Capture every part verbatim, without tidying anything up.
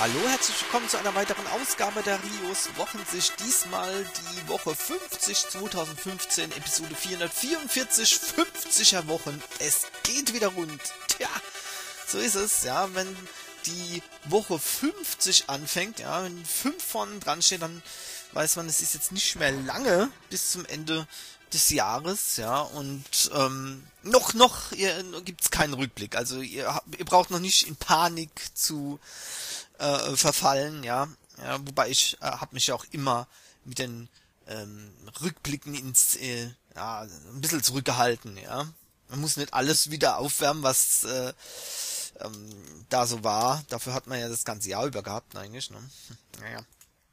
Hallo, herzlich willkommen zu einer weiteren Ausgabe der Rios Wochensicht. Diesmal die Woche fünfzig zweitausendfünfzehn, Episode vierhundertvierundvierzig, fünfziger Wochen. Es geht wieder rund. Tja, so ist es, ja, wenn die Woche fünfzig anfängt, ja, wenn fünf vorne dran steht, dann weiß man, es ist jetzt nicht mehr lange bis zum Ende des Jahres, ja, und ähm, noch, noch gibt es keinen Rückblick. Also ihr, ihr braucht noch nicht in Panik zu äh, verfallen, ja. ja wobei ich äh, habe mich ja auch immer mit den ähm, Rückblicken ins äh, ja, ein bisschen zurückgehalten, ja. Man muss nicht alles wieder aufwärmen, was äh, ähm, da so war. Dafür hat man ja das ganze Jahr über gehabt, eigentlich, ne? Naja.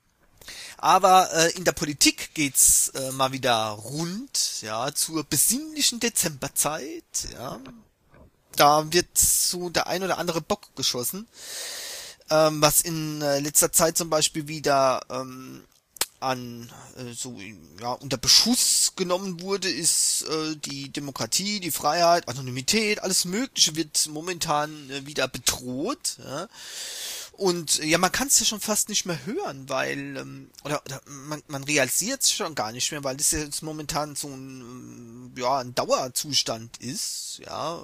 Aber äh, in der Politik geht's äh, mal wieder rund, ja, zur besinnlichen Dezemberzeit, ja. Da wird so der ein oder andere Bock geschossen, ähm, was in äh, letzter Zeit zum Beispiel wieder ähm, an äh, so ja unter Beschuss genommen wurde, ist äh, die Demokratie, die Freiheit, Anonymität, alles Mögliche wird momentan äh, wieder bedroht, ja. Und ja, man kann es ja schon fast nicht mehr hören, weil, ähm, oder, oder man, man realisiert es schon gar nicht mehr, weil das ja jetzt momentan so ein, ja, ein Dauerzustand ist, ja.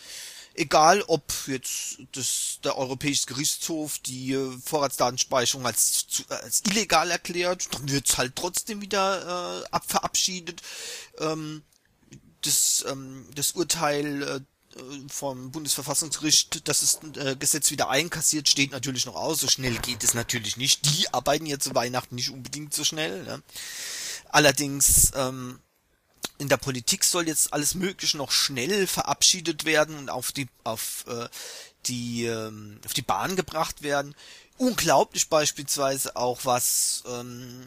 Egal, ob jetzt das, der Europäische Gerichtshof die äh, Vorratsdatenspeicherung als, zu, als illegal erklärt, dann wird es halt trotzdem wieder äh, ab, verabschiedet. Ähm, das, ähm, das Urteil äh, vom Bundesverfassungsgericht, dass das äh, Gesetz wieder einkassiert, steht natürlich noch aus. So schnell geht es natürlich nicht. Die arbeiten ja zu Weihnachten nicht unbedingt so schnell. Ne? Allerdings ähm, in der Politik soll jetzt alles Mögliche noch schnell verabschiedet werden und auf die auf äh, die ähm, auf die Bahn gebracht werden. Unglaublich beispielsweise auch, was ähm,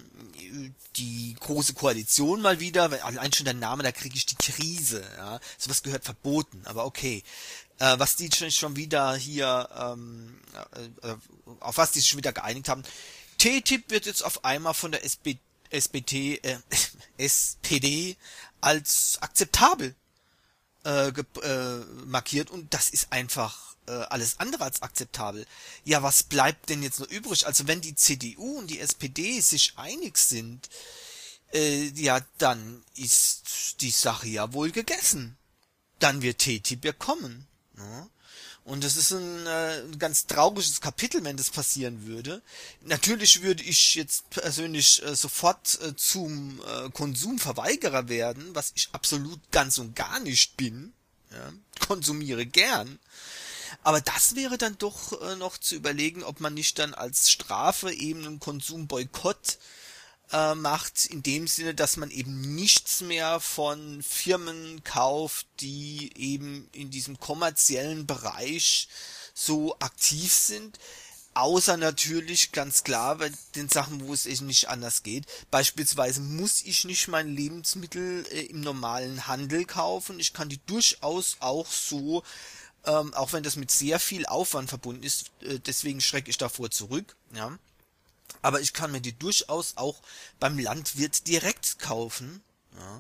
die große Koalition mal wieder, allein schon der Name, da kriege ich die Krise, ja, sowas gehört verboten, aber okay, äh, was die schon wieder hier, ähm, äh, auf was die sich schon wieder geeinigt haben, T T I P wird jetzt auf einmal von der S P, S P T, äh, S P D als akzeptabel äh, ge- äh, markiert und das ist einfach alles andere als akzeptabel. Ja, was bleibt denn jetzt noch übrig? Also wenn die C D U und die S P D sich einig sind, äh, ja, dann ist die Sache ja wohl gegessen. Dann wird T T I P ja kommen. Ja? Und das ist ein, äh, ein ganz trauriges Kapitel, wenn das passieren würde. Natürlich würde ich jetzt persönlich äh, sofort äh, zum äh, Konsumverweigerer werden, was ich absolut ganz und gar nicht bin. Ja? Konsumiere gern. Aber das wäre dann doch äh, noch zu überlegen, ob man nicht dann als Strafe eben einen Konsumboykott äh, macht, in dem Sinne, dass man eben nichts mehr von Firmen kauft, die eben in diesem kommerziellen Bereich so aktiv sind. Außer natürlich, ganz klar, bei den Sachen, wo es eben nicht anders geht. Beispielsweise muss ich nicht mein Lebensmittel äh, im normalen Handel kaufen. Ich kann die durchaus auch so Ähm, auch wenn das mit sehr viel Aufwand verbunden ist, äh, deswegen schrecke ich davor zurück, ja. Aber ich kann mir die durchaus auch beim Landwirt direkt kaufen, ja.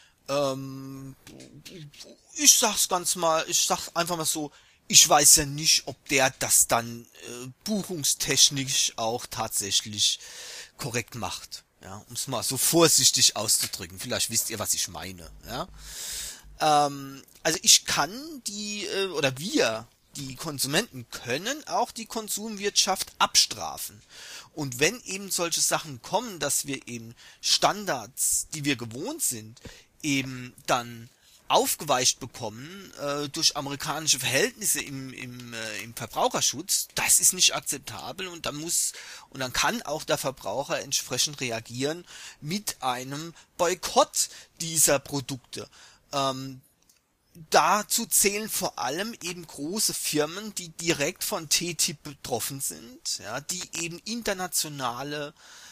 Ähm, ich sag's ganz mal, ich sag's einfach mal so, ich weiß ja nicht, ob der das dann äh, buchungstechnisch auch tatsächlich korrekt macht, ja, um es mal so vorsichtig auszudrücken. Vielleicht wisst ihr, was ich meine, ja. Ähm, also ich kann die, äh, oder wir, die Konsumenten können auch die Konsumwirtschaft abstrafen. Und wenn eben solche Sachen kommen, dass wir eben Standards, die wir gewohnt sind, eben dann aufgeweicht bekommen äh, durch amerikanische Verhältnisse im, im, äh, im Verbraucherschutz, das ist nicht akzeptabel und dann muss und dann kann auch der Verbraucher entsprechend reagieren mit einem Boykott dieser Produkte. Ähm, dazu zählen vor allem eben große Firmen, die direkt von T T I P betroffen sind, ja, die eben internationale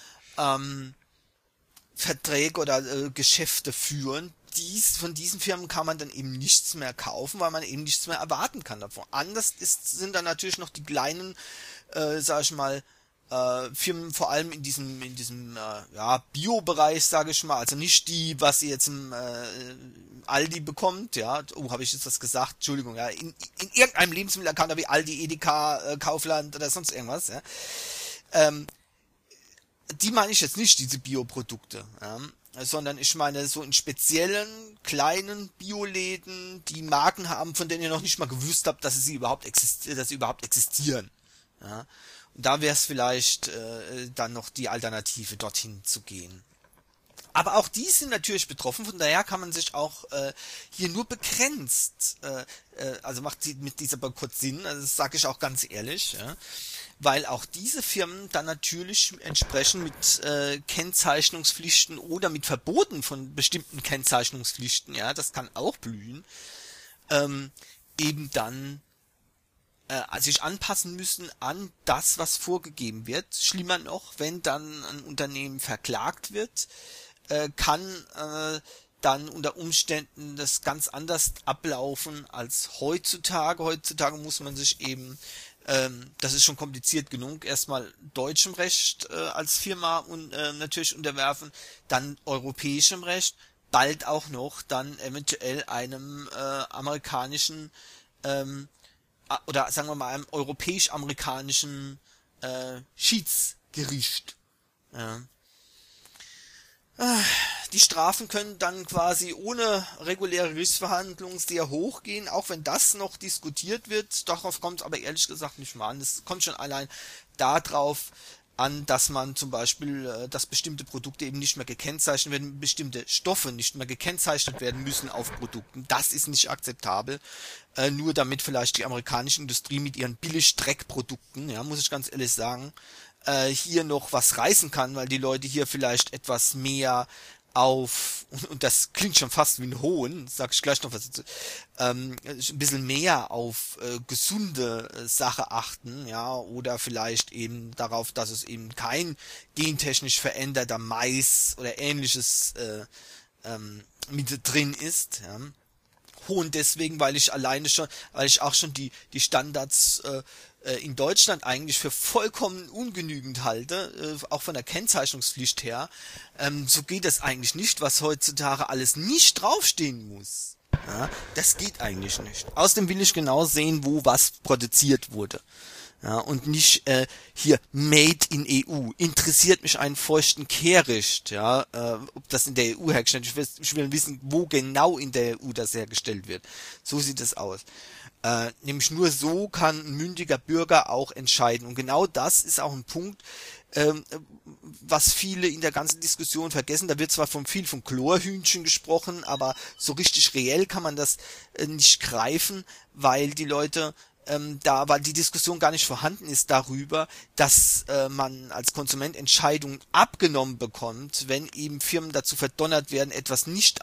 ähm, Verträge oder äh, Geschäfte führen. Dies, von diesen Firmen kann man dann eben nichts mehr kaufen, weil man eben nichts mehr erwarten kann davon. Anders ist, sind dann natürlich noch die kleinen, äh, sag ich mal, äh, Firmen vor allem in diesem in diesem äh, ja, Bio-Bereich, sage ich mal, also nicht die, was ihr jetzt im äh, Aldi bekommt, ja, oh, habe ich jetzt was gesagt, Entschuldigung, ja, in, in irgendeinem Lebensmittelkanal wie Aldi, Edeka, äh, Kaufland oder sonst irgendwas, ja, ähm, die meine ich jetzt nicht, diese Bioprodukte, ja, sondern ich meine so in speziellen, kleinen Bioläden, die Marken haben, von denen ihr noch nicht mal gewusst habt, dass sie überhaupt existieren, dass sie überhaupt existieren, ja. Und da wäre es vielleicht äh, dann noch die Alternative, dorthin zu gehen. Aber auch die sind natürlich betroffen, von daher kann man sich auch äh, hier nur begrenzt, äh, äh, also macht die, mit dieser Boykott Sinn, also das sage ich auch ganz ehrlich, ja, weil auch diese Firmen dann natürlich entsprechend mit äh, Kennzeichnungspflichten oder mit Verboten von bestimmten Kennzeichnungspflichten, ja, das kann auch blühen, ähm, eben dann äh, sich anpassen müssen an das, was vorgegeben wird. Schlimmer noch, wenn dann ein Unternehmen verklagt wird, äh, kann äh, dann unter Umständen das ganz anders ablaufen als heutzutage. Heutzutage muss man sich eben, ähm, das ist schon kompliziert genug, erstmal deutschem Recht äh, als Firma und äh, natürlich unterwerfen, dann europäischem Recht, bald auch noch dann eventuell einem äh, amerikanischen ähm, oder sagen wir mal einem europäisch-amerikanischen äh, Schiedsgericht. Ja. Die Strafen können dann quasi ohne reguläre Gerichtsverhandlungen sehr hoch gehen, auch wenn das noch diskutiert wird. Darauf kommt es aber ehrlich gesagt nicht mal an. Es kommt schon allein darauf an, dass man zum Beispiel, dass bestimmte Produkte eben nicht mehr gekennzeichnet werden, bestimmte Stoffe nicht mehr gekennzeichnet werden müssen auf Produkten. Das ist nicht akzeptabel. Äh, nur damit vielleicht die amerikanische Industrie mit ihren Billig-Dreck-Produkten, ja, muss ich ganz ehrlich sagen, äh, hier noch was reißen kann, weil die Leute hier vielleicht etwas mehr auf, und, und das klingt schon fast wie ein Hohn, sag ich gleich noch was dazu, ähm, ein bisschen mehr auf äh, gesunde äh, Sache achten, ja, oder vielleicht eben darauf, dass es eben kein gentechnisch veränderter Mais oder ähnliches äh, ähm, mit drin ist, ja. Hohn deswegen, weil ich alleine schon, weil ich auch schon die die Standards äh, in Deutschland eigentlich für vollkommen ungenügend halte, äh, auch von der Kennzeichnungspflicht her. Ähm, so geht das eigentlich nicht, was heutzutage alles nicht draufstehen muss. Ja, das geht eigentlich nicht. Außerdem will ich genau sehen, wo was produziert wurde. Ja, und nicht äh, hier Made in E U. Interessiert mich einen feuchten Kehricht, ja, äh, ob das in der E U hergestellt wird. Ich will, ich will wissen, wo genau in der E U das hergestellt wird. So sieht es aus. Äh, nämlich nur so kann ein mündiger Bürger auch entscheiden. Und genau das ist auch ein Punkt, ähm, was viele in der ganzen Diskussion vergessen. Da wird zwar von viel von Chlorhühnchen gesprochen, aber so richtig reell kann man das äh, nicht greifen, weil die Leute ähm, da, weil die Diskussion gar nicht vorhanden ist darüber, dass äh, man als Konsument Entscheidungen abgenommen bekommt, wenn eben Firmen dazu verdonnert werden, etwas nicht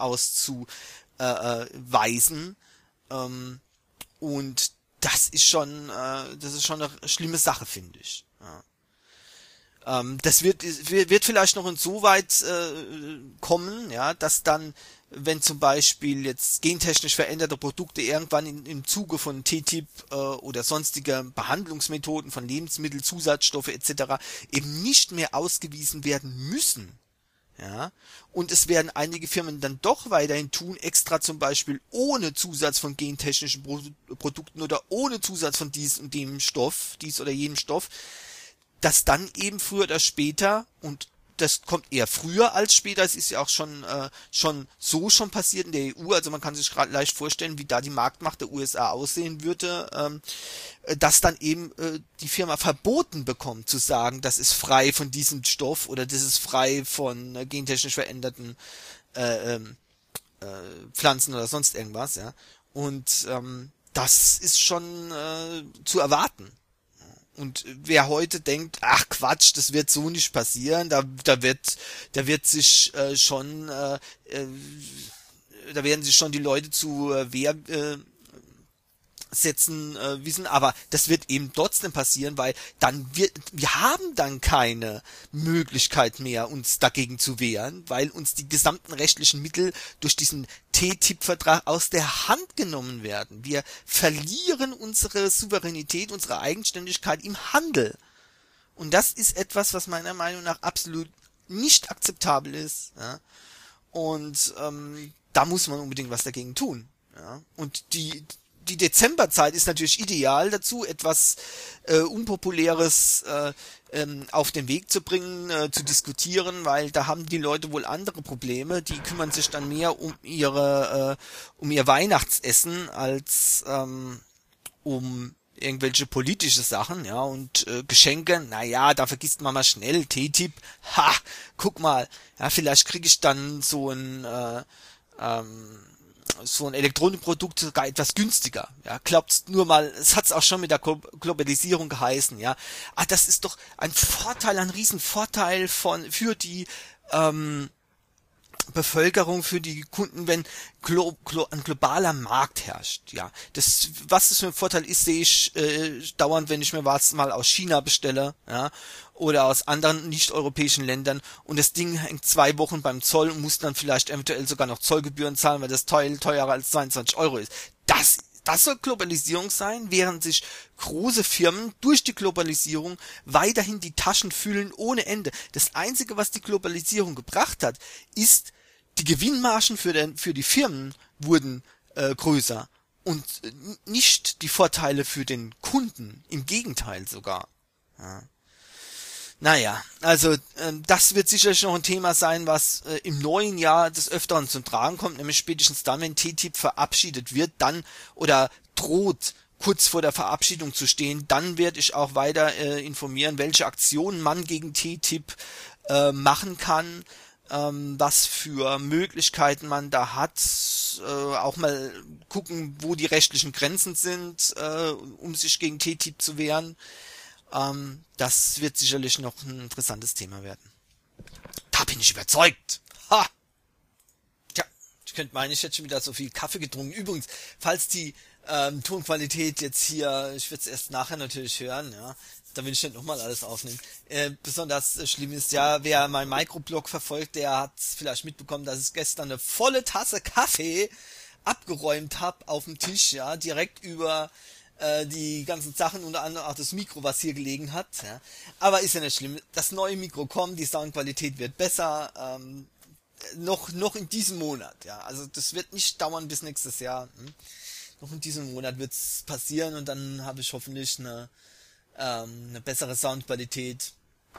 auszuweisen. Ähm, und das ist schon, äh, das ist schon eine schlimme Sache, finde ich. Ja. Ähm, das wird, wird vielleicht noch insoweit äh, kommen, ja, dass dann, wenn zum Beispiel jetzt gentechnisch veränderte Produkte irgendwann in, im Zuge von T T I P äh, oder sonstige Behandlungsmethoden von Lebensmitteln, Zusatzstoffe et cetera eben nicht mehr ausgewiesen werden müssen. Ja, und es werden einige Firmen dann doch weiterhin tun, extra zum Beispiel ohne Zusatz von gentechnischen Pro- Produkten oder ohne Zusatz von dies und dem Stoff, dies oder jenem Stoff, dass dann eben früher oder später, und das kommt eher früher als später, es ist ja auch schon äh, schon so schon passiert in der E U, also man kann sich gerade leicht vorstellen, wie da die Marktmacht der U S A aussehen würde, ähm, dass dann eben äh, die Firma verboten bekommt zu sagen, das ist frei von diesem Stoff oder das ist frei von äh, gentechnisch veränderten äh, äh, Pflanzen oder sonst irgendwas, ja. Und ähm, das ist schon äh, zu erwarten. Und wer heute denkt, ach Quatsch, das wird so nicht passieren, da da wird da wird sich äh, schon äh, äh, da werden sich schon die Leute zu äh, Wehr äh, setzen äh, wissen, aber das wird eben trotzdem passieren, weil dann wird wir haben dann keine Möglichkeit mehr, uns dagegen zu wehren, weil uns die gesamten rechtlichen Mittel durch diesen T T I P-Vertrag aus der Hand genommen werden. Wir verlieren unsere Souveränität, unsere Eigenständigkeit im Handel. Und das ist etwas, was meiner Meinung nach absolut nicht akzeptabel ist. Ja? Und ähm, da muss man unbedingt was dagegen tun. Ja? Und die die Dezemberzeit ist natürlich ideal dazu, etwas äh, Unpopuläres äh, ähm, auf den Weg zu bringen, äh, zu diskutieren, weil da haben die Leute wohl andere Probleme. Die kümmern sich dann mehr um ihre äh, um ihr Weihnachtsessen als ähm, um irgendwelche politische Sachen, ja, und äh, Geschenke, naja, da vergisst man mal schnell, T T I P, ha, guck mal, ja, vielleicht kriege ich dann so ein äh, ähm, so ein Elektronikprodukt sogar etwas günstiger. Ja, glaubt's nur mal, es hat's auch schon mit der Globalisierung geheißen, ja. Ah, das ist doch ein Vorteil, ein Riesenvorteil von für die ähm, Bevölkerung, für die Kunden, wenn glo glo ein globaler Markt herrscht. Ja, das, was das für ein Vorteil ist, sehe ich äh, dauernd, wenn ich mir was mal aus China bestelle, ja, oder aus anderen nicht-europäischen Ländern und das Ding hängt zwei Wochen beim Zoll und muss dann vielleicht eventuell sogar noch Zollgebühren zahlen, weil das Teil teurer als zweiundzwanzig Euro ist. Das Das soll Globalisierung sein, während sich große Firmen durch die Globalisierung weiterhin die Taschen füllen ohne Ende. Das Einzige, was die Globalisierung gebracht hat, ist, die Gewinnmargen für, den, für die Firmen wurden äh, größer und äh, nicht die Vorteile für den Kunden. Im Gegenteil sogar. Ja. Naja, also ähm, das wird sicherlich noch ein Thema sein, was äh, im neuen Jahr des Öfteren zum Tragen kommt, nämlich spätestens dann, wenn T T I P verabschiedet wird, dann oder droht kurz vor der Verabschiedung zu stehen, dann werde ich auch weiter äh, informieren, welche Aktionen man gegen T T I P äh, machen kann, ähm, was für Möglichkeiten man da hat, äh, auch mal gucken, wo die rechtlichen Grenzen sind, äh, um sich gegen T T I P zu wehren. Ähm, das wird sicherlich noch ein interessantes Thema werden. Da bin ich überzeugt. Ha! Tja, ich könnte meinen, ich hätte schon wieder so viel Kaffee getrunken. Übrigens, falls die ähm, Tonqualität jetzt hier, ich werde es erst nachher natürlich hören, ja, da will ich nicht nochmal alles aufnehmen. Äh, besonders äh, schlimm ist ja, wer meinen Microblog verfolgt, der hat vielleicht mitbekommen, dass ich gestern eine volle Tasse Kaffee abgeräumt habe auf dem Tisch, ja, direkt über die ganzen Sachen, unter anderem auch das Mikro, was hier gelegen hat. Ja. Aber ist ja nicht schlimm. Das neue Mikro kommt, die Soundqualität wird besser, ähm, noch noch in diesem Monat. Ja, also das wird nicht dauern bis nächstes Jahr. Hm. Noch in diesem Monat wird's passieren und dann habe ich hoffentlich eine ähm, eine bessere Soundqualität.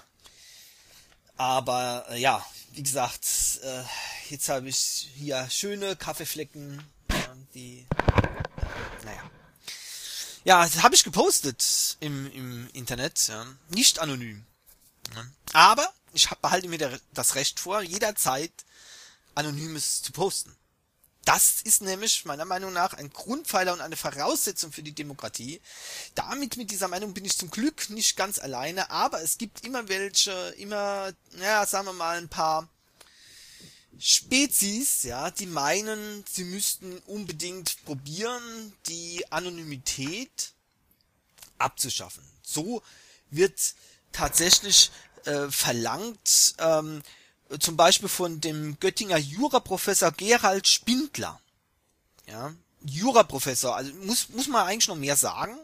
Aber äh, ja, wie gesagt, äh, jetzt habe ich hier schöne Kaffeeflecken, ja, die, äh, naja. Ja, das habe ich gepostet im, im Internet, ja. Nicht anonym. Ja. Aber ich hab, behalte mir der, das Recht vor, jederzeit Anonymes zu posten. Das ist nämlich meiner Meinung nach ein Grundpfeiler und eine Voraussetzung für die Demokratie. Damit, mit dieser Meinung bin ich zum Glück nicht ganz alleine, aber es gibt immer welche, immer, ja, sagen wir mal, ein paar Spezies, ja, die meinen, sie müssten unbedingt probieren, die Anonymität abzuschaffen. So wird tatsächlich äh, verlangt, ähm, zum Beispiel von dem Göttinger Juraprofessor Gerald Spindler. Ja, Juraprofessor, also muss muss man eigentlich noch mehr sagen?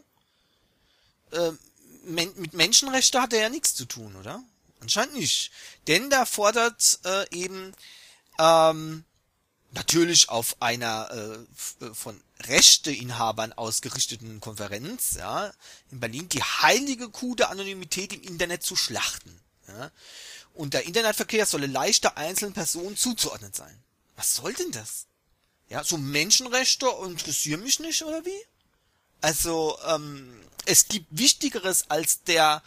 Äh, men- mit Menschenrechten hat er ja nichts zu tun, oder? Anscheinend nicht. Denn da fordert äh, eben Ähm, natürlich auf einer äh, von Rechteinhabern ausgerichteten Konferenz, ja, in Berlin, die heilige Kuh der Anonymität im Internet zu schlachten. Ja. Und der Internetverkehr solle leichter einzelnen Personen zuzuordnen sein. Was soll denn das? Ja, so Menschenrechte interessieren mich nicht, oder wie? Also, ähm, es gibt Wichtigeres als der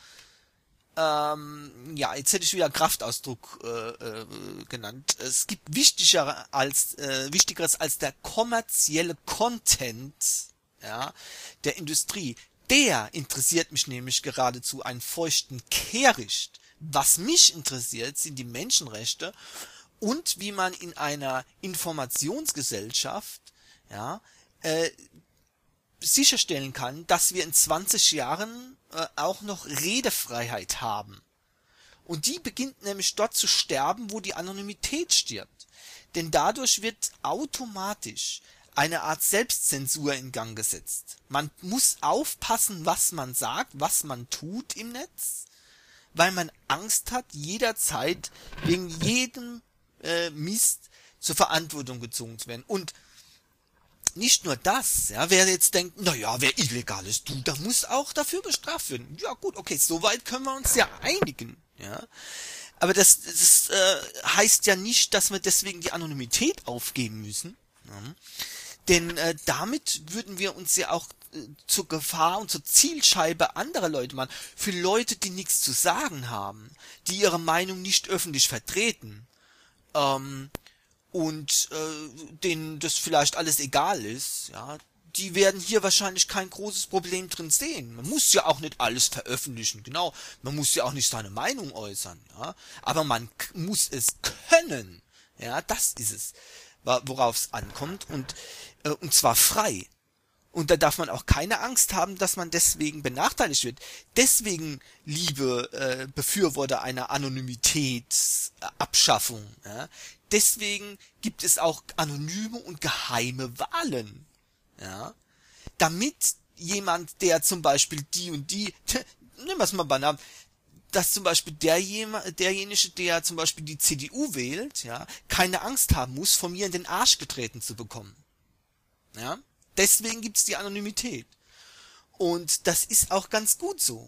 Ähm, ja, jetzt hätte ich wieder Kraftausdruck äh, äh, genannt. Es gibt wichtiger als äh, wichtigeres als der kommerzielle Content, ja, der Industrie. Der interessiert mich nämlich geradezu einen feuchten Kehricht. Was mich interessiert, sind die Menschenrechte und wie man in einer Informationsgesellschaft, ja, äh, sicherstellen kann, dass wir in zwanzig Jahren äh, auch noch Redefreiheit haben. Und die beginnt nämlich dort zu sterben, wo die Anonymität stirbt. Denn dadurch wird automatisch eine Art Selbstzensur in Gang gesetzt. Man muss aufpassen, was man sagt, was man tut im Netz. weil man Angst hat, jederzeit wegen jedem äh, Mist zur Verantwortung gezogen zu werden. Und nicht nur das, ja, wer jetzt denkt, naja, wer illegal ist, du, da muss auch dafür bestraft werden. Ja gut, okay, soweit können wir uns ja einigen, ja. Aber das, das äh, heißt ja nicht, dass wir deswegen die Anonymität aufgeben müssen. Ja. Denn äh, damit würden wir uns ja auch äh, zur Gefahr und zur Zielscheibe anderer Leute machen. Für Leute, die nichts zu sagen haben, die ihre Meinung nicht öffentlich vertreten. Ähm, und äh, denen das vielleicht alles egal ist, ja, die werden hier wahrscheinlich kein großes Problem drin sehen. Man muss ja auch nicht alles veröffentlichen, genau. Man muss ja auch nicht seine Meinung äußern, ja. Aber man k- muss es können, ja, das ist es, worauf es ankommt und äh, und zwar frei. Und da darf man auch keine Angst haben, dass man deswegen benachteiligt wird. Deswegen, liebe äh, Befürworter einer Anonymitätsabschaffung, ja, deswegen gibt es auch anonyme und geheime Wahlen. Ja, damit jemand, der zum Beispiel die und die, nehmen wir es mal banal, dass zum Beispiel derjenige, derjenige, der zum Beispiel die C D U wählt, ja, keine Angst haben muss, von mir in den Arsch getreten zu bekommen. Ja, deswegen gibt's die Anonymität. Und das ist auch ganz gut so.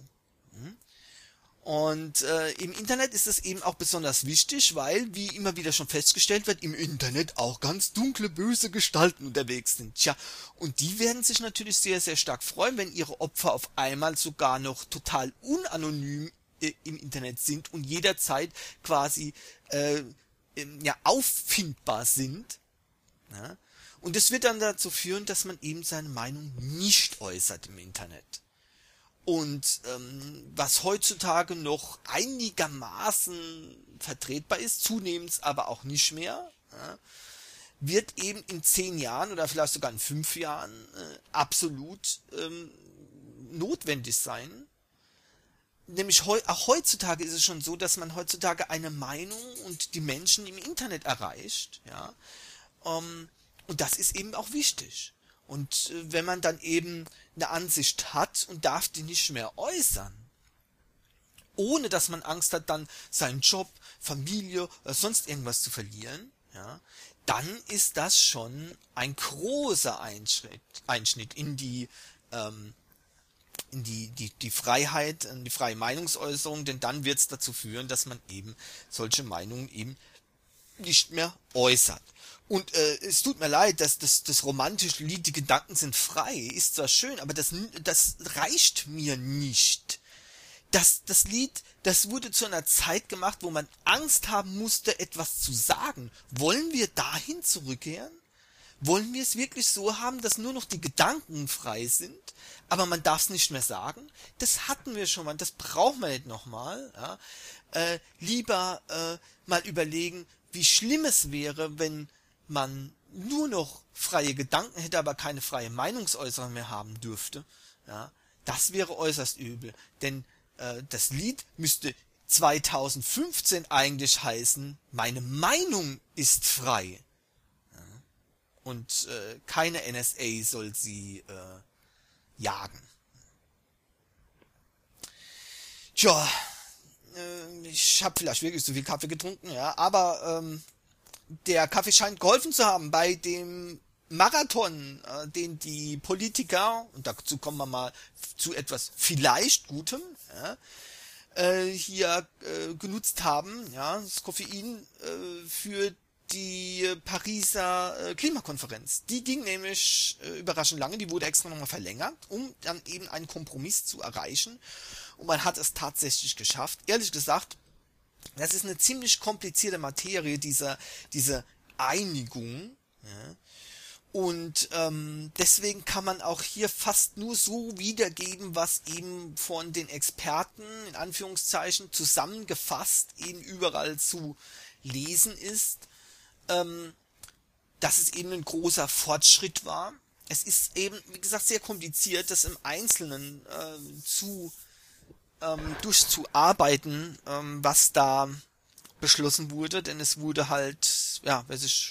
Und äh, im Internet ist es eben auch besonders wichtig, weil, wie immer wieder schon festgestellt wird, im Internet auch ganz dunkle, böse Gestalten unterwegs sind. Tja, und die werden sich natürlich sehr, sehr stark freuen, wenn ihre Opfer auf einmal sogar noch total unanonym äh, im Internet sind und jederzeit quasi äh, ähm, ja, auffindbar sind. Ja? Und das wird dann dazu führen, dass man eben seine Meinung nicht äußert im Internet. Und ähm, was heutzutage noch einigermaßen vertretbar ist, zunehmend aber auch nicht mehr, ja, wird eben in zehn Jahren oder vielleicht sogar in fünf Jahren äh, absolut ähm, notwendig sein. Nämlich heu- auch heutzutage ist es schon so, dass man heutzutage eine Meinung und die Menschen im Internet erreicht, ja. Ähm, und das ist eben auch wichtig. Und äh, wenn man dann eben eine Ansicht hat und darf die nicht mehr äußern, ohne dass man Angst hat, dann seinen Job, Familie oder sonst irgendwas zu verlieren, ja, dann ist das schon ein großer Einschnitt, Einschnitt in die ähm, in die, die, die Freiheit, in die freie Meinungsäußerung, denn dann wird es dazu führen, dass man eben solche Meinungen eben nicht mehr äußert. Und äh, es tut mir leid, dass das, das romantische Lied, die Gedanken sind frei, ist zwar schön, aber das, das reicht mir nicht. Das, das Lied, das wurde zu einer Zeit gemacht, wo man Angst haben musste, etwas zu sagen. Wollen wir dahin zurückkehren? Wollen wir es wirklich so haben, dass nur noch die Gedanken frei sind, aber man darf es nicht mehr sagen? Das hatten wir schon mal, das brauchen wir nicht nochmal. Ja? Äh, lieber äh, mal überlegen, wie schlimm es wäre, wenn man nur noch freie Gedanken hätte, aber keine freie Meinungsäußerung mehr haben dürfte. Ja? Das wäre äußerst übel, denn äh, das Lied müsste zweitausendfünfzehn eigentlich heißen, meine Meinung ist frei. Und äh, keine N S A soll sie äh, jagen. Tja, äh, ich habe vielleicht wirklich zu viel Kaffee getrunken, ja, aber ähm, der Kaffee scheint geholfen zu haben bei dem Marathon, äh, den die Politiker, und dazu kommen wir mal zu etwas vielleicht Gutem, ja, äh, hier äh, genutzt haben, ja, das Koffein äh, für die Pariser äh, Klimakonferenz. Die ging nämlich äh, überraschend lange, die wurde extra nochmal verlängert, um dann eben einen Kompromiss zu erreichen. Und man hat es tatsächlich geschafft. Ehrlich gesagt, das ist eine ziemlich komplizierte Materie, diese, diese Einigung. Ja. Und ähm, deswegen kann man auch hier fast nur so wiedergeben, was eben von den Experten, in Anführungszeichen, zusammengefasst eben überall zu lesen ist. Ähm, dass es eben ein großer Fortschritt war. Es ist eben, wie gesagt, sehr kompliziert, das im Einzelnen äh, zu ähm, durchzuarbeiten, ähm, was da beschlossen wurde, denn es wurde halt, ja, wer sich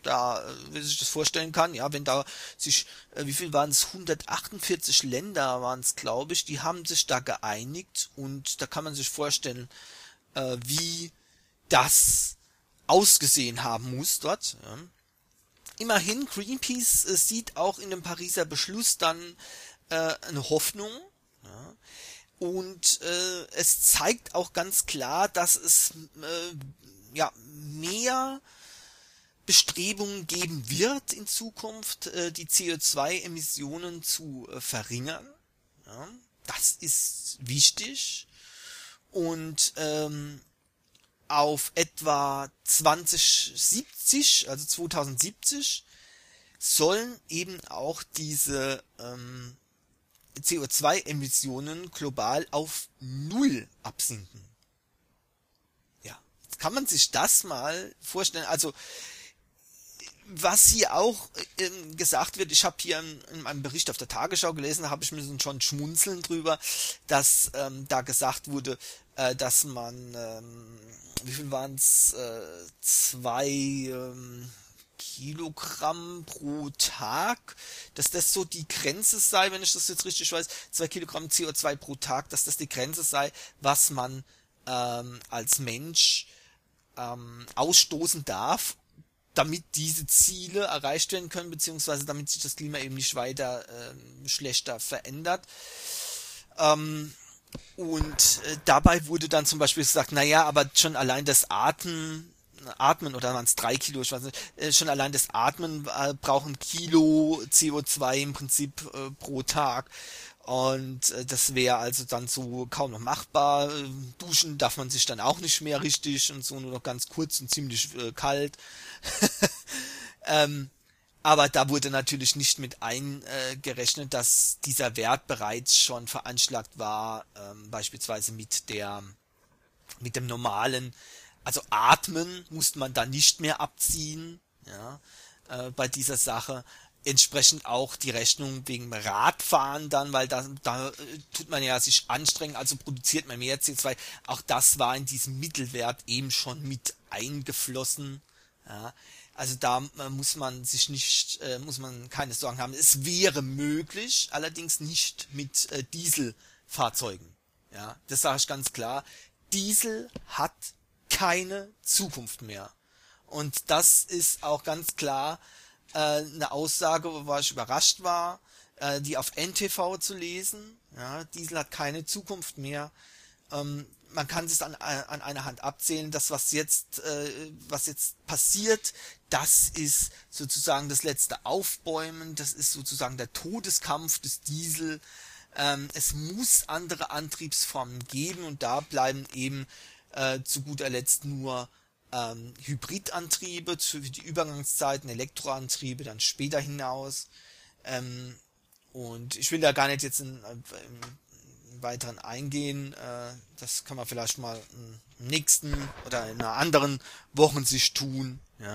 Da, äh, wer sich das vorstellen kann, ja, wenn da sich, äh, wie viel waren es, hundertachtundvierzig Länder waren es, glaube ich, die haben sich da geeinigt und da kann man sich vorstellen, äh, wie das ausgesehen haben muss dort. Ja. Immerhin, Greenpeace äh, sieht auch in dem Pariser Beschluss dann äh, eine Hoffnung. Ja. Und äh, es zeigt auch ganz klar, dass es äh, ja mehr Bestrebungen geben wird in Zukunft, äh, die C O zwei Emissionen zu äh, verringern. Ja. Das ist wichtig. Und ähm, auf etwa zwanzig siebzig, also zweitausendsiebzig, sollen eben auch diese ähm, C O zwei Emissionen global auf Null absinken. Ja, jetzt kann man sich das mal vorstellen. Also, was hier auch ähm, gesagt wird, ich habe hier in, in meinem Bericht auf der Tagesschau gelesen, da habe ich mir schon schmunzeln drüber, dass ähm, da gesagt wurde, äh, dass man, ähm, wie viel waren es, äh, zwei ähm, Kilogramm pro Tag, dass das so die Grenze sei, wenn ich das jetzt richtig weiß, zwei Kilogramm C O zwei pro Tag, dass das die Grenze sei, was man ähm, als Mensch ähm, ausstoßen darf, damit diese Ziele erreicht werden können, beziehungsweise damit sich das Klima eben nicht weiter ähm, schlechter verändert. Ähm, und äh, dabei wurde dann zum Beispiel gesagt, naja, aber schon allein das Atmen, Atmen oder waren es drei Kilo, ich weiß nicht, äh, schon allein das Atmen äh, braucht ein Kilo C O zwei im Prinzip äh, pro Tag. Und äh, das wäre also dann so kaum noch machbar. Äh, duschen darf man sich dann auch nicht mehr richtig und so, nur noch ganz kurz und ziemlich äh, kalt. ähm, aber da wurde natürlich nicht mit eingerechnet, äh, dass dieser Wert bereits schon veranschlagt war, ähm, beispielsweise mit der mit dem normalen, also Atmen musste man da nicht mehr abziehen, ja, äh, bei dieser Sache. Entsprechend auch die Rechnung wegen Radfahren dann, weil da, da äh, tut man ja sich anstrengen, also produziert man mehr C O zwei. Auch das war in diesem Mittelwert eben schon mit eingeflossen. Ja. Also da äh, muss man sich nicht, äh, muss man keine Sorgen haben. Es wäre möglich, allerdings nicht mit äh, Dieselfahrzeugen. Ja, das sage ich ganz klar. Diesel hat keine Zukunft mehr. Und das ist auch ganz klar eine Aussage, wo ich überrascht war, äh, die auf N T V zu lesen. Ja, Diesel hat keine Zukunft mehr. Ähm, man kann es an, an einer Hand abzählen. Das, was jetzt, äh, was jetzt passiert, das ist sozusagen das letzte Aufbäumen. Das ist sozusagen der Todeskampf des Diesel. Ähm, es muss andere Antriebsformen geben und da bleiben eben äh, zu guter Letzt nur Ähm, Hybridantriebe für die Übergangszeiten, Elektroantriebe dann später hinaus. Ähm, und ich will da gar nicht jetzt in, in, in weiteren eingehen. Äh, das kann man vielleicht mal im nächsten oder in einer anderen Wochensicht tun. Ja.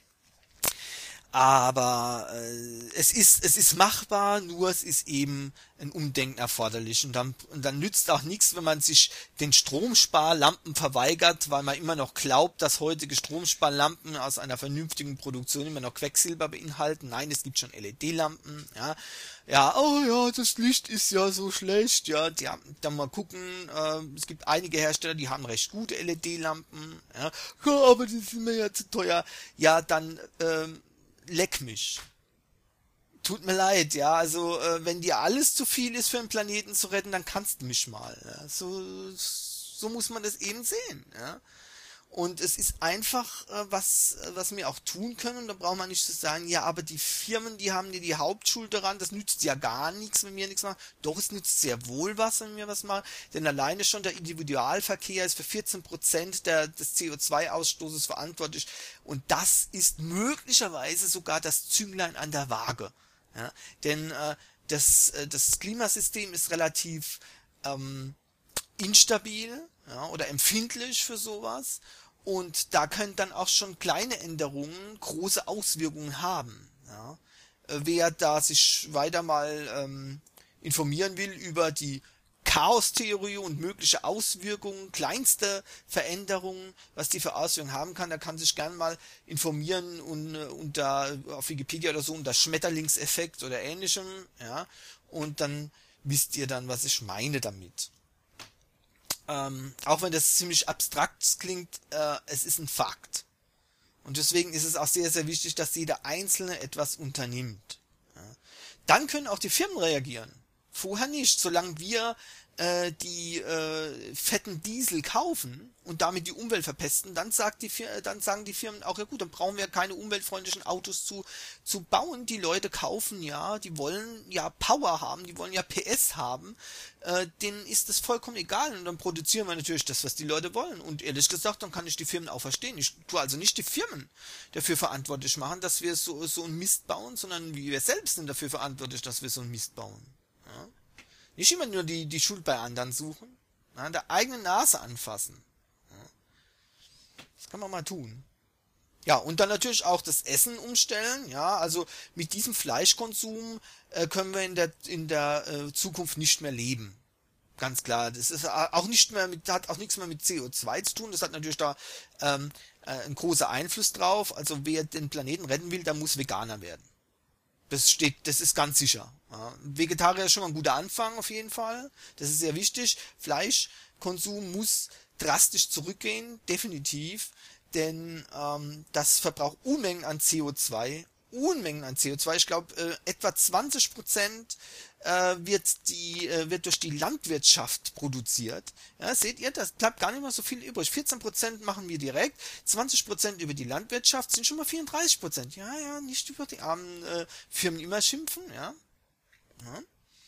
Aber äh, es ist es ist machbar, nur es ist eben ein Umdenken erforderlich. Und dann, und dann nützt auch nichts, wenn man sich den Stromsparlampen verweigert, weil man immer noch glaubt, dass heutige Stromsparlampen aus einer vernünftigen Produktion immer noch Quecksilber beinhalten. Nein, es gibt schon L E D-Lampen. Ja, ja, oh ja, das Licht ist ja so schlecht. Ja, die haben, dann mal gucken. Äh, es gibt einige Hersteller, die haben recht gute L E D-Lampen. Ja, ja, aber die sind mir ja zu teuer. Ja, dann ähm, leck mich. Tut mir leid, ja, also äh, wenn dir alles zu viel ist für einen Planeten zu retten, dann kannst du mich mal. Ja? So, so muss man das eben sehen. Ja? Und es ist einfach äh, was, was wir auch tun können. Und da braucht man nicht zu sagen, ja, aber die Firmen, die haben dir die Hauptschuld daran, das nützt ja gar nichts, wenn wir nichts machen. Doch, es nützt sehr wohl was, wenn wir was machen. Denn alleine schon der Individualverkehr ist für vierzehn Prozent der, des C O zwei Ausstoßes verantwortlich. Und das ist möglicherweise sogar das Zünglein an der Waage. Ja? Denn äh, das, äh, das Klimasystem ist relativ ähm, instabil, ja, oder empfindlich für sowas. Und da können dann auch schon kleine Änderungen große Auswirkungen haben. Ja. Wer da sich weiter mal ähm, informieren will über die Chaostheorie und mögliche Auswirkungen, kleinste Veränderungen, was die für Auswirkungen haben kann. Da kann sich gerne mal informieren und äh, unter auf Wikipedia oder so unter Schmetterlingseffekt oder ähnlichem, ja, und dann wisst ihr dann, was ich meine damit. Ähm, auch wenn das ziemlich abstrakt klingt, äh, es ist ein Fakt. Und deswegen ist es auch sehr, sehr wichtig, dass jeder Einzelne etwas unternimmt. Ja. Dann können auch die Firmen reagieren. Vorher nicht. Solange wir äh, die äh, fetten Diesel kaufen und damit die Umwelt verpesten, dann, sagt die, dann sagen die Firmen auch, ja gut, dann brauchen wir keine umweltfreundlichen Autos zu, zu bauen. Die Leute kaufen ja, die wollen ja Power haben, die wollen ja P S haben. Äh, denen ist das vollkommen egal. Und dann produzieren wir natürlich das, was die Leute wollen. Und ehrlich gesagt, dann kann ich die Firmen auch verstehen. Ich tue also nicht die Firmen dafür verantwortlich machen, dass wir so, so einen Mist bauen, sondern wir selbst sind dafür verantwortlich, dass wir so einen Mist bauen. Ja? Nicht immer nur die, die Schuld bei anderen suchen, an der eigenen Nase anfassen. Ja? Das kann man mal tun. Ja, und dann natürlich auch das Essen umstellen. Ja, also mit diesem Fleischkonsum äh, können wir in der in der äh, Zukunft nicht mehr leben. Ganz klar. Das ist auch nicht mehr mit, hat auch nichts mehr mit C O zwei zu tun. Das hat natürlich da ähm, äh, einen großen Einfluss drauf. Also wer den Planeten retten will, der muss Veganer werden. Das steht, das ist ganz sicher. Ja. Vegetarier ist schon mal ein guter Anfang auf jeden Fall. Das ist sehr wichtig. Fleischkonsum muss drastisch zurückgehen, definitiv, denn ähm, das verbraucht Unmengen an C O zwei. Unmengen an C O zwei. Ich glaube, äh, etwa zwanzig Prozent äh, wird die äh, wird durch die Landwirtschaft produziert. Ja, seht ihr, das bleibt gar nicht mehr so viel übrig. vierzehn Prozent machen wir direkt, zwanzig Prozent über die Landwirtschaft, sind schon mal vierunddreißig Prozent. Ja, ja, nicht über die armen äh, Firmen immer schimpfen, ja. ja.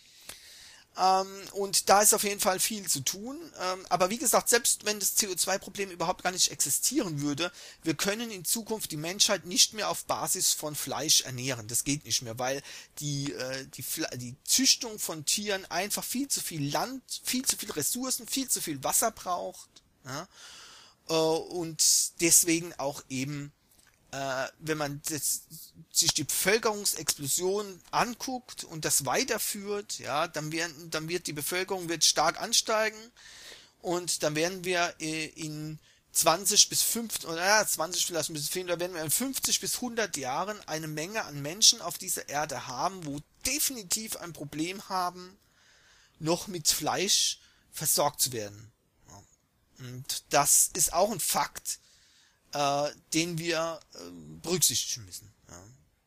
Ähm, und da ist auf jeden Fall viel zu tun. Ähm, aber wie gesagt, selbst wenn das C O zwei Problem überhaupt gar nicht existieren würde, wir können in Zukunft die Menschheit nicht mehr auf Basis von Fleisch ernähren. Das geht nicht mehr, weil die, äh, die, die Züchtung von Tieren einfach viel zu viel Land, viel zu viel Ressourcen, viel zu viel Wasser braucht. Ja? Äh, und deswegen auch eben Äh, wenn man das, sich die Bevölkerungsexplosion anguckt und das weiterführt, ja, dann werden, dann wird die Bevölkerung wird stark ansteigen und dann werden wir äh, in zwanzig bis fünfzig oder ja, zwanzig vielleicht ein bisschen viel, da werden wir in fünfzig bis hundert Jahren eine Menge an Menschen auf dieser Erde haben, wo definitiv ein Problem haben, noch mit Fleisch versorgt zu werden. Ja. Und das ist auch ein Fakt, Äh, den wir äh, berücksichtigen müssen. Ja.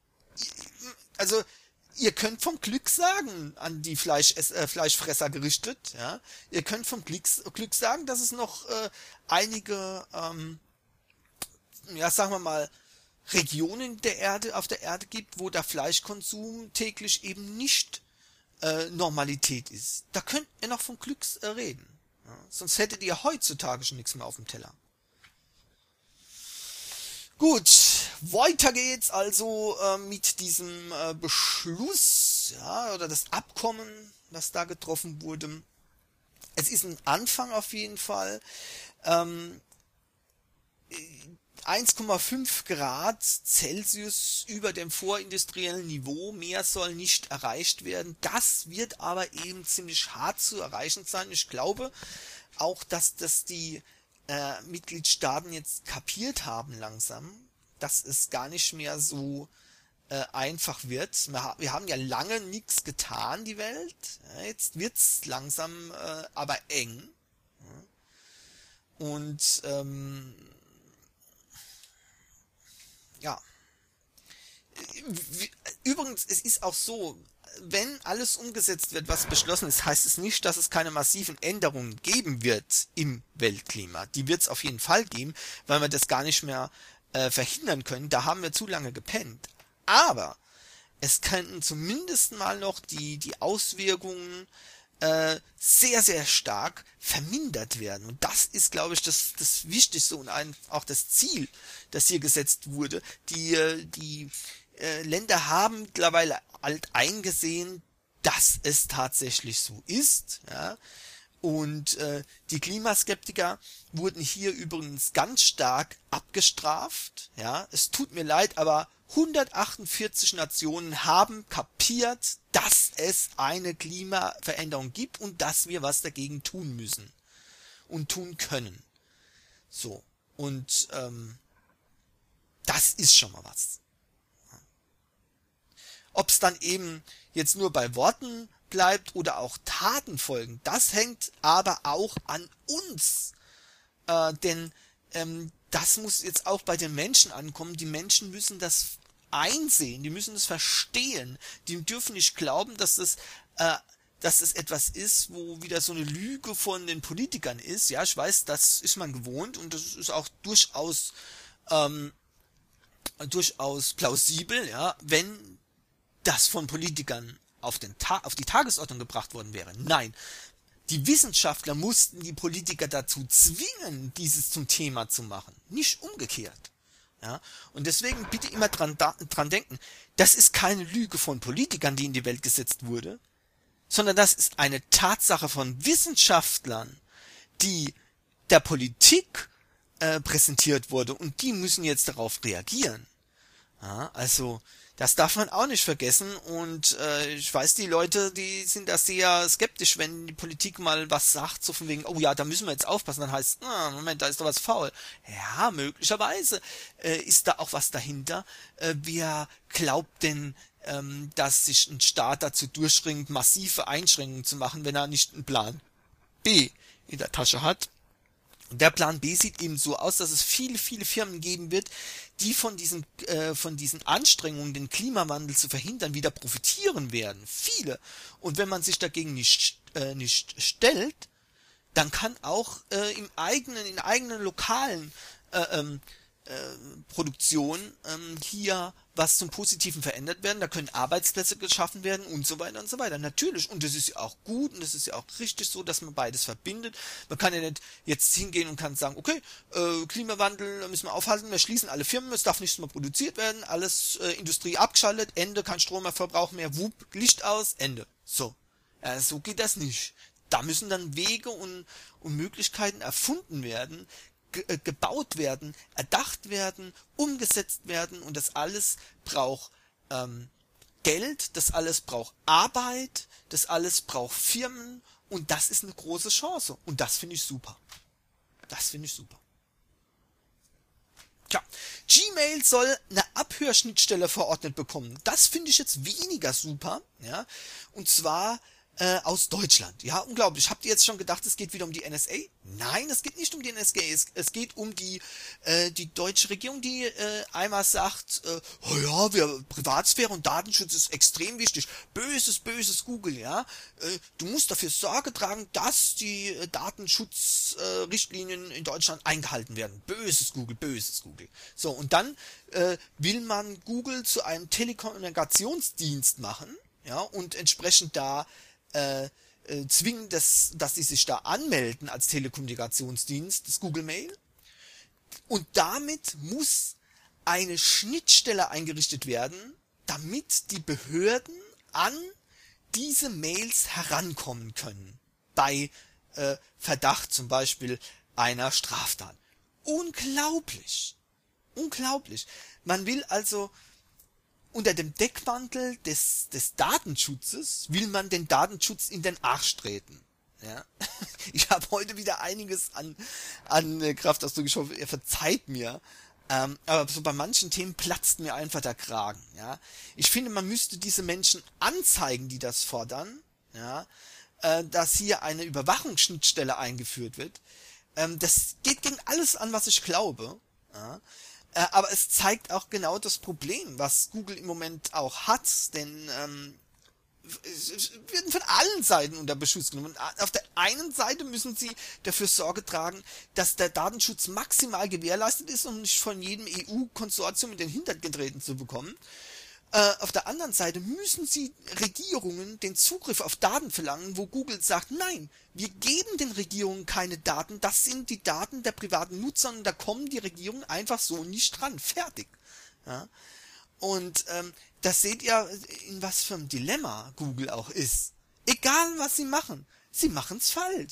Also ihr könnt vom Glück sagen, an die Fleisch, äh, Fleischfresser gerichtet, ja, ihr könnt vom Glück, Glück sagen, dass es noch äh, einige, ähm, ja, sagen wir mal, Regionen der Erde, auf der Erde gibt, wo der Fleischkonsum täglich eben nicht äh, Normalität ist. Da könnt ihr noch vom Glück äh, reden. Ja. Sonst hättet ihr heutzutage schon nichts mehr auf dem Teller. Gut, weiter geht's also äh, mit diesem äh, Beschluss, ja, oder das Abkommen, das da getroffen wurde. Es ist ein Anfang auf jeden Fall. Ähm, eins Komma fünf Grad Celsius über dem vorindustriellen Niveau, mehr soll nicht erreicht werden. Das wird aber eben ziemlich hart zu erreichen sein. Ich glaube auch, dass das die Äh, Mitgliedstaaten jetzt kapiert haben langsam, dass es gar nicht mehr so äh, einfach wird. Wir, ha wir haben ja lange nichts getan, die Welt. Ja, jetzt wird's langsam äh, aber eng. Ja. Und ähm, ja. Übrigens, es ist auch so, wenn alles umgesetzt wird, was beschlossen ist, heißt es nicht, dass es keine massiven Änderungen geben wird im Weltklima. Die wird es auf jeden Fall geben, weil wir das gar nicht mehr äh, verhindern können. Da haben wir zu lange gepennt. Aber es könnten zumindest mal noch die, die Auswirkungen äh, sehr, sehr stark vermindert werden. Und das ist, glaube ich, das, das Wichtigste und ein, auch das Ziel, das hier gesetzt wurde. Die, die äh, Länder haben mittlerweile halt eingesehen, dass es tatsächlich so ist, ja, Und äh, die Klimaskeptiker wurden hier übrigens ganz stark abgestraft. Ja, es tut mir leid, aber hundertachtundvierzig Nationen haben kapiert, dass es eine Klimaveränderung gibt und dass wir was dagegen tun müssen und tun können. So, und ähm, das ist schon mal was. Ob es dann eben jetzt nur bei Worten bleibt oder auch Taten folgen, das hängt aber auch an uns. Äh, denn ähm, das muss jetzt auch bei den Menschen ankommen. Die Menschen müssen das einsehen, die müssen das verstehen. Die dürfen nicht glauben, dass das, äh, dass das etwas ist, wo wieder so eine Lüge von den Politikern ist. Ja, ich weiß, das ist man gewohnt und das ist auch durchaus ähm, durchaus plausibel, ja, wenn das von Politikern auf, den Ta- auf die Tagesordnung gebracht worden wäre. Nein, die Wissenschaftler mussten die Politiker dazu zwingen, dieses zum Thema zu machen, nicht umgekehrt. Ja? Und deswegen bitte immer dran, da, dran denken, das ist keine Lüge von Politikern, die in die Welt gesetzt wurde, sondern das ist eine Tatsache von Wissenschaftlern, die der Politik äh, präsentiert wurde und die müssen jetzt darauf reagieren. Ja, also das darf man auch nicht vergessen und äh, ich weiß, die Leute, die sind da sehr skeptisch, wenn die Politik mal was sagt, so von wegen, oh ja, da müssen wir jetzt aufpassen, dann heißt es, ah, Moment, da ist doch was faul. Ja, möglicherweise äh, ist da auch was dahinter. Äh, wer glaubt denn, ähm, dass sich ein Staat dazu durchringt, massive Einschränkungen zu machen, wenn er nicht einen Plan B in der Tasche hat? Und der Plan B sieht eben so aus, dass es viele, viele Firmen geben wird, die von diesen, äh, von diesen Anstrengungen, den Klimawandel zu verhindern, wieder profitieren werden. Viele. Und wenn man sich dagegen nicht, äh, nicht stellt, dann kann auch äh, im eigenen, in eigenen lokalen äh, ähm, äh, Produktion ähm, hier was zum Positiven verändert werden, da können Arbeitsplätze geschaffen werden und so weiter und so weiter. Natürlich, und das ist ja auch gut und das ist ja auch richtig so, dass man beides verbindet. Man kann ja nicht jetzt hingehen und kann sagen, okay, äh, Klimawandel müssen wir aufhalten, wir schließen alle Firmen, es darf nichts mehr produziert werden, alles äh, Industrie abgeschaltet, Ende, kein Stromverbrauch mehr, wupp, Licht aus, Ende. So, äh, so geht das nicht. Da müssen dann Wege und, und Möglichkeiten erfunden werden, gebaut werden, erdacht werden, umgesetzt werden und das alles braucht ähm, Geld, das alles braucht Arbeit, das alles braucht Firmen und das ist eine große Chance und das finde ich super. Das finde ich super. Tja, Gmail soll eine Abhörschnittstelle verordnet bekommen. Das finde ich jetzt weniger super, ja, und zwar Äh, aus Deutschland. Ja, unglaublich. Habt ihr jetzt schon gedacht, es geht wieder um die N S A? Nein, es geht nicht um die N S A. Es, es geht um die äh, die deutsche Regierung, die äh, einmal sagt, äh, oh ja, wir, Privatsphäre und Datenschutz ist extrem wichtig. Böses, böses Google, ja. Äh, du musst dafür Sorge tragen, dass die äh, Datenschutzrichtlinien äh, in Deutschland eingehalten werden. Böses Google, böses Google. So, und dann äh, will man Google zu einem Telekommunikationsdienst machen, ja, und entsprechend da Äh, äh, zwingen, dass, dass die sich da anmelden als Telekommunikationsdienst, das Google Mail. Und damit muss eine Schnittstelle eingerichtet werden, damit die Behörden an diese Mails herankommen können. Bei äh, Verdacht zum Beispiel einer Straftat. Unglaublich. Unglaublich. Man will also unter dem Deckmantel des, des Datenschutzes will man den Datenschutz in den Arsch treten. Ja? Ich habe heute wieder einiges an, an äh, Kraftausdruck. Ich hoffe, ihr verzeiht mir. Ähm, aber so bei manchen Themen platzt mir einfach der Kragen. Ja? Ich finde, man müsste diese Menschen anzeigen, die das fordern, ja? äh, dass hier eine Überwachungsschnittstelle eingeführt wird. Ähm, das geht gegen alles an, was ich glaube. Ja? Aber es zeigt auch genau das Problem, was Google im Moment auch hat, denn ähm, es werden von allen Seiten unter Beschuss genommen. Auf der einen Seite müssen sie dafür Sorge tragen, dass der Datenschutz maximal gewährleistet ist, um nicht von jedem E U-Konsortium in den Hintern getreten zu bekommen. Äh, auf der anderen Seite müssen sie Regierungen den Zugriff auf Daten verlangen, wo Google sagt, nein, wir geben den Regierungen keine Daten, das sind die Daten der privaten Nutzer und da kommen die Regierungen einfach so nicht dran. Fertig. Ja? Und ähm, das seht ihr, in was für einem Dilemma Google auch ist. Egal, was sie machen, sie machen's falsch.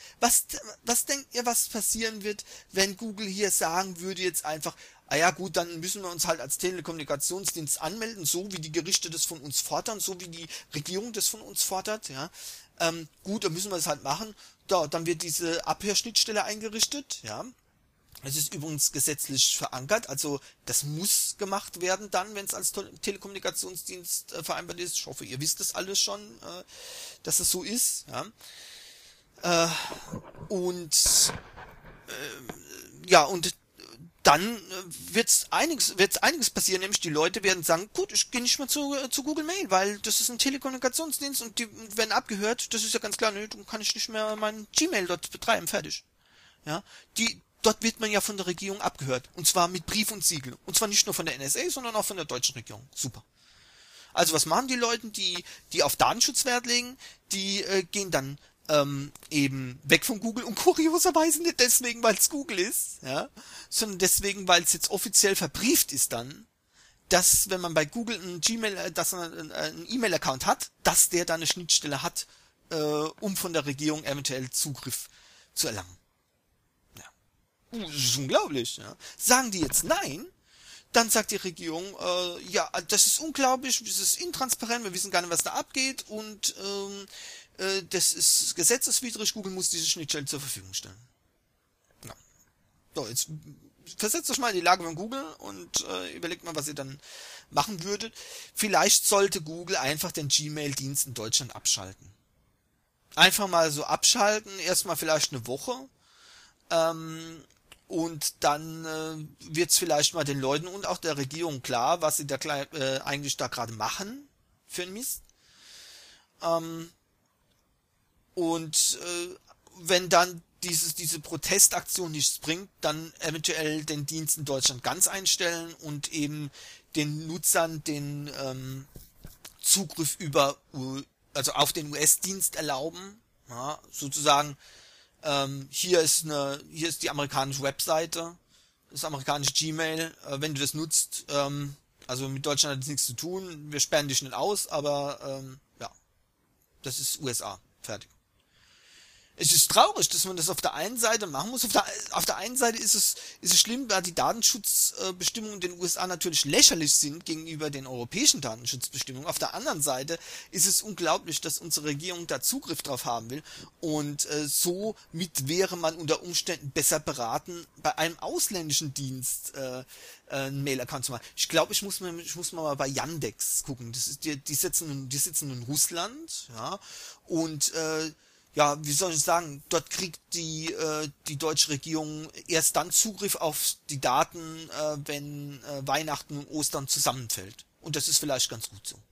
Was, was denkt ihr, was passieren wird, wenn Google hier sagen würde jetzt einfach, ah ja gut, dann müssen wir uns halt als Telekommunikationsdienst anmelden, so wie die Gerichte das von uns fordern, so wie die Regierung das von uns fordert, ja. Ähm, gut, dann müssen wir das halt machen. Da, dann wird diese Abhörschnittstelle eingerichtet, ja. Es ist übrigens gesetzlich verankert, also das muss gemacht werden dann, wenn es als Tele- Telekommunikationsdienst äh, vereinbart ist. Ich hoffe, ihr wisst das alles schon, äh, dass es so ist, ja. Äh, und äh, ja, und dann äh, wird's einiges, wird's einiges passieren, nämlich die Leute werden sagen, gut, ich gehe nicht mehr zu, äh, zu Google Mail, weil das ist ein Telekommunikationsdienst und die werden abgehört, das ist ja ganz klar, ne, dann kann ich nicht mehr mein Gmail dort betreiben, fertig. Ja, die, dort wird man ja von der Regierung abgehört, und zwar mit Brief und Siegel, und zwar nicht nur von der N S A, sondern auch von der deutschen Regierung, super. Also was machen die Leute, die, die auf Datenschutz Wert legen, die äh, gehen dann ähm, eben weg von Google und kurioserweise nicht deswegen, weil es Google ist, ja, sondern deswegen, weil es jetzt offiziell verbrieft ist dann, dass wenn man bei Google ein Gmail, äh, dass man einen E-Mail-Account hat, dass der da eine Schnittstelle hat, äh, um von der Regierung eventuell Zugriff zu erlangen. Ja. Das ist unglaublich, ja. Sagen die jetzt nein, dann sagt die Regierung, äh, ja, das ist unglaublich, das ist intransparent, wir wissen gar nicht, was da abgeht und ähm, äh, das ist gesetzeswidrig, Google muss diese Schnittstelle zur Verfügung stellen. Ja. So, jetzt versetzt euch mal in die Lage von Google und äh, überlegt mal, was ihr dann machen würdet. Vielleicht sollte Google einfach den Gmail-Dienst in Deutschland abschalten. Einfach mal so abschalten, erstmal vielleicht eine Woche. Ähm, Und dann äh, wird es vielleicht mal den Leuten und auch der Regierung klar, was sie da äh, eigentlich da gerade machen für einen Mist. Ähm, und äh, wenn dann dieses, diese Protestaktion nichts bringt, dann eventuell den Dienst in Deutschland ganz einstellen und eben den Nutzern den ähm, Zugriff über, also auf den U S-Dienst erlauben, ja, sozusagen. Ähm, hier ist eine, hier ist die amerikanische Webseite, das amerikanische Gmail, äh, wenn du das nutzt, ähm, also mit Deutschland hat das nichts zu tun, wir sperren dich nicht aus, aber ähm, ja, das ist U S A, fertig. Es ist traurig, dass man das auf der einen Seite machen muss. Auf der, auf der einen Seite ist es, ist es schlimm, weil die Datenschutzbestimmungen in den U S A natürlich lächerlich sind gegenüber den europäischen Datenschutzbestimmungen. Auf der anderen Seite ist es unglaublich, dass unsere Regierung da Zugriff drauf haben will. Und äh, somit wäre man unter Umständen besser beraten, bei einem ausländischen Dienst äh, einen Mail-Account zu machen. Ich glaube, ich muss mal, ich muss mal bei Yandex gucken. Das ist, die, die sitzen, die sitzen in Russland, ja, und äh, ja, wie soll ich sagen, dort kriegt die äh, die deutsche Regierung erst dann Zugriff auf die Daten, äh, wenn äh, Weihnachten und Ostern zusammenfällt. Und das ist vielleicht ganz gut so.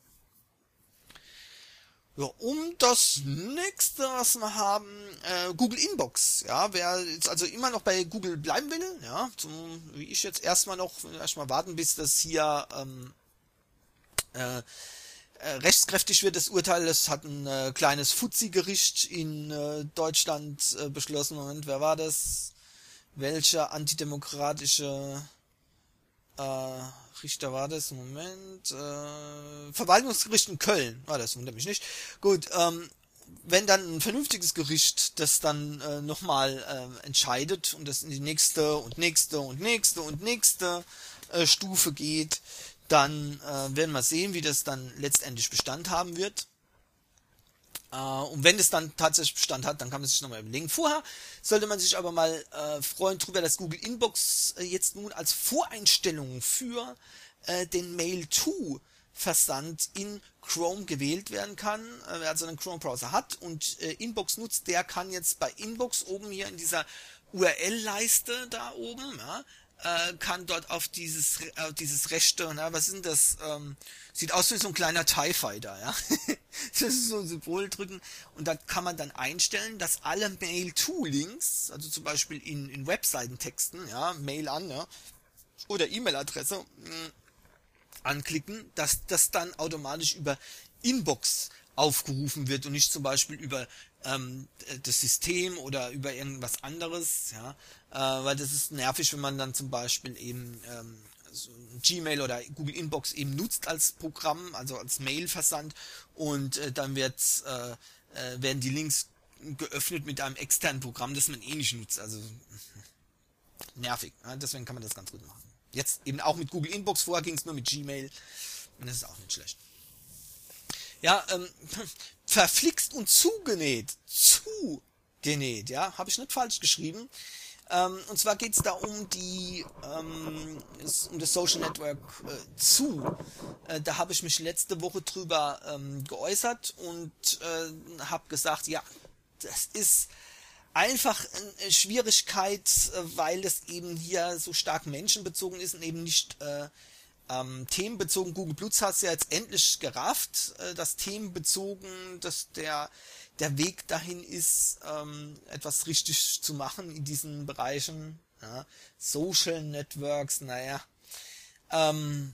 Ja, um das nächste, was wir haben, äh, Google Inbox. Ja, wer jetzt also immer noch bei Google bleiben will, ja, so wie ich jetzt erstmal noch, erstmal warten, bis das hier ähm, äh, Äh, rechtskräftig wird das Urteil. Es hat ein äh, kleines Fuzzi-Gericht in äh, Deutschland äh, beschlossen. Moment, wer war das? Welcher antidemokratische äh, Richter war das? Moment. Äh, Verwaltungsgericht in Köln war das, wundert mich nicht. Gut, ähm, wenn dann ein vernünftiges Gericht das dann äh, nochmal äh, entscheidet und das in die nächste und nächste und nächste und nächste äh, Stufe geht, dann äh, werden wir sehen, wie das dann letztendlich Bestand haben wird. Äh, und wenn es dann tatsächlich Bestand hat, dann kann man sich nochmal überlegen. Vorher sollte man sich aber mal äh, freuen darüber, dass Google Inbox äh, jetzt nun als Voreinstellung für äh, den Mail to Versand in Chrome gewählt werden kann. Äh, wer also einen Chrome-Browser hat und äh, Inbox nutzt, der kann jetzt bei Inbox oben hier in dieser U R L-Leiste da oben, ja, äh, kann dort auf dieses äh, dieses rechte, na, was ist denn das? Ähm, sieht aus wie so ein kleiner TIE Fighter, ja. Das ist so ein Symbol drücken und da kann man dann einstellen, dass alle Mail-to-Links, also zum Beispiel in, in Webseitentexten, ja, Mail an, ja, oder E-Mail-Adresse, mh, anklicken, dass das dann automatisch über Inbox aufgerufen wird und nicht zum Beispiel über ähm, das System oder über irgendwas anderes, ja, äh, weil das ist nervig, wenn man dann zum Beispiel eben ähm, so Gmail oder Google Inbox eben nutzt als Programm, also als Mailversand und äh, dann wird's, äh, äh, werden die Links geöffnet mit einem externen Programm, das man eh nicht nutzt. Also nervig. Ja, deswegen kann man das ganz gut machen. Jetzt eben auch mit Google Inbox, vorher ging es nur mit Gmail. Und das ist auch nicht schlecht. Ja, ähm, verflixt und zugenäht. Zugenäht, ja, habe ich nicht falsch geschrieben. Ähm, und zwar geht es da um die ähm, um das Social Network äh, zu. Äh, da habe ich mich letzte Woche drüber ähm, geäußert und äh, habe gesagt, ja, das ist einfach eine Schwierigkeit, äh, weil das eben hier so stark menschenbezogen ist und eben nicht äh, ähm, themenbezogen. Google Plus hat es ja jetzt endlich gerafft, äh, das themenbezogen, dass der der Weg dahin ist, ähm, etwas richtig zu machen in diesen Bereichen. Ja. Social Networks, naja. Ähm,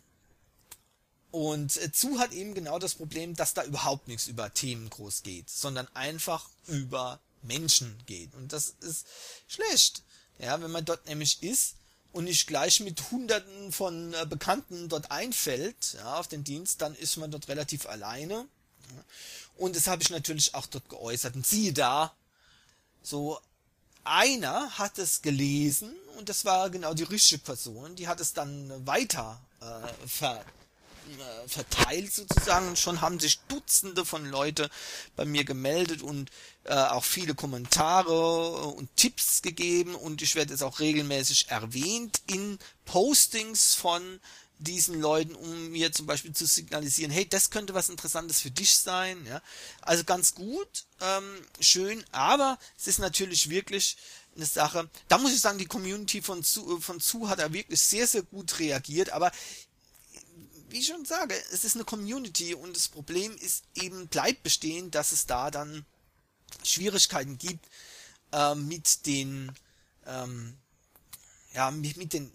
und äh, Zu hat eben genau das Problem, dass da überhaupt nichts über Themen groß geht, sondern einfach über Menschen geht. Und das ist schlecht. Ja, wenn man dort nämlich ist und nicht gleich mit Hunderten von äh, Bekannten dort einfällt, ja, auf den Dienst, dann ist man dort relativ alleine. Ja. Und das habe ich natürlich auch dort geäußert. Und siehe da, so einer hat es gelesen und das war genau die richtige Person. Die hat es dann weiter äh, ver, äh, verteilt sozusagen. Und schon haben sich Dutzende von Leute bei mir gemeldet und äh, auch viele Kommentare und Tipps gegeben. Und ich werde es auch regelmäßig erwähnt in Postings von diesen Leuten, um mir zum Beispiel zu signalisieren, hey, das könnte was Interessantes für dich sein. Ja, also ganz gut, ähm, schön, aber es ist natürlich wirklich eine Sache, da muss ich sagen, die Community von zu, von zu hat da wirklich sehr, sehr gut reagiert, aber wie ich schon sage, es ist eine Community und das Problem ist eben, bleibt bestehen, dass es da dann Schwierigkeiten gibt äh, mit den ähm, ja, mit, mit den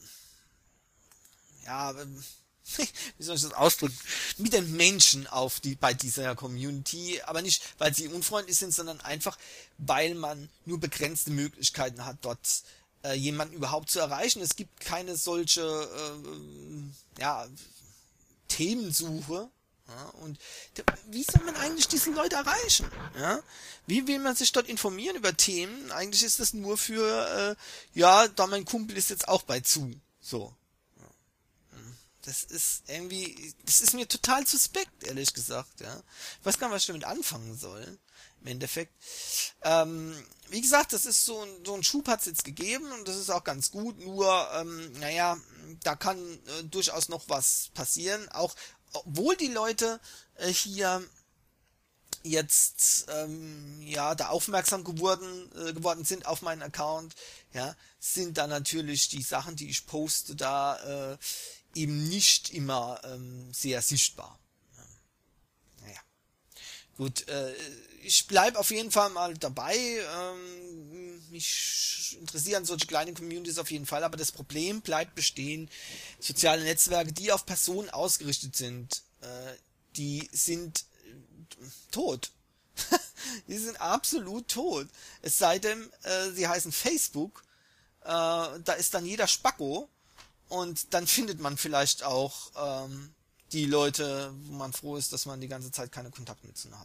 ja, wie soll ich das ausdrücken, mit den Menschen auf die bei dieser Community, aber nicht, weil sie unfreundlich sind, sondern einfach, weil man nur begrenzte Möglichkeiten hat, dort äh, jemanden überhaupt zu erreichen. Es gibt keine solche äh, ja, Themensuche. Ja, und wie soll man eigentlich diese Leute erreichen? Ja? Wie will man sich dort informieren über Themen? Eigentlich ist das nur für, äh, ja, da mein Kumpel ist jetzt auch bei zu. So. Das ist irgendwie, das ist mir total suspekt, ehrlich gesagt, ja. Ich weiß gar nicht, was ich damit anfangen soll, im Endeffekt. Ähm, wie gesagt, das ist so ein, so ein Schub hat's jetzt gegeben und das ist auch ganz gut, nur, ähm, naja, da kann äh, durchaus noch was passieren, auch, obwohl die Leute äh, hier jetzt, ähm, ja, da aufmerksam geworden, äh, geworden sind auf meinen Account, ja, sind da natürlich die Sachen, die ich poste, da, äh, eben nicht immer ähm, sehr sichtbar. Ja. Naja. Gut, äh, ich bleibe auf jeden Fall mal dabei. Ähm, mich interessieren solche kleinen Communities auf jeden Fall, aber das Problem bleibt bestehen. Soziale Netzwerke, die auf Personen ausgerichtet sind, äh, die sind äh, tot. Die sind absolut tot. Es sei denn, äh, sie heißen Facebook. Äh, da ist dann jeder Spacko. Und dann findet man vielleicht auch ähm, die Leute, wo man froh ist, dass man die ganze Zeit keine Kontakte mit zu hat.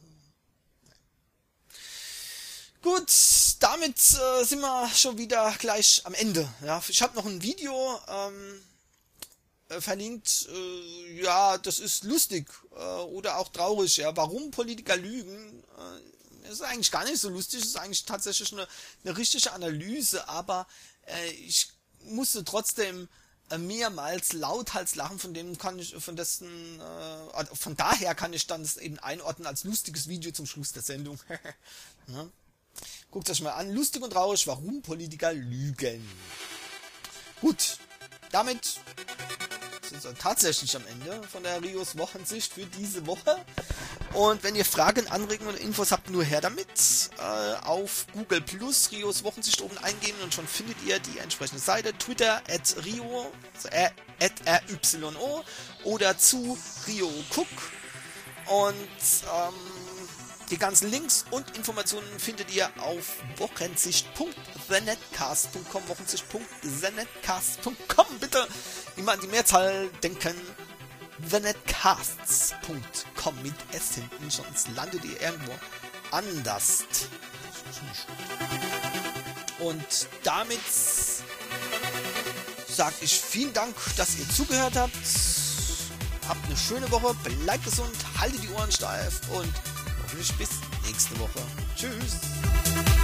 Gut, damit äh, sind wir schon wieder gleich am Ende. Ja, ich habe noch ein Video ähm, äh, verlinkt. Äh, ja, das ist lustig äh, oder auch traurig. Ja, warum Politiker lügen? Äh, ist eigentlich gar nicht so lustig. Ist eigentlich tatsächlich eine, eine richtige Analyse, aber äh, ich musste trotzdem äh, mehrmals lauthals lachen, von dem kann ich, von dessen, äh, von daher kann ich dann das eben einordnen als lustiges Video zum Schluss der Sendung. Ja. Guckt euch mal an, lustig und traurig, warum Politiker lügen. Gut, damit sind wir tatsächlich am Ende von der Rios Wochensicht für diese Woche. Und wenn ihr Fragen, Anregungen oder Infos habt, nur her damit. Äh, auf Google Plus Rios Wochensicht oben eingeben und schon findet ihr die entsprechende Seite. Twitter at Rio, also at R Y O oder zu Rio Cook. Und ähm, die ganzen Links und Informationen findet ihr auf wochensicht punkt the netcast punkt com, wochensicht punkt the netcast punkt com. Bitte immer an die Mehrzahl denken. the netcasts punkt com mit S hinten, sonst landet ihr irgendwo anders. Und damit sage ich vielen Dank, dass ihr zugehört habt. Habt eine schöne Woche, bleibt gesund, haltet die Ohren steif und hoffentlich bis nächste Woche. Tschüss.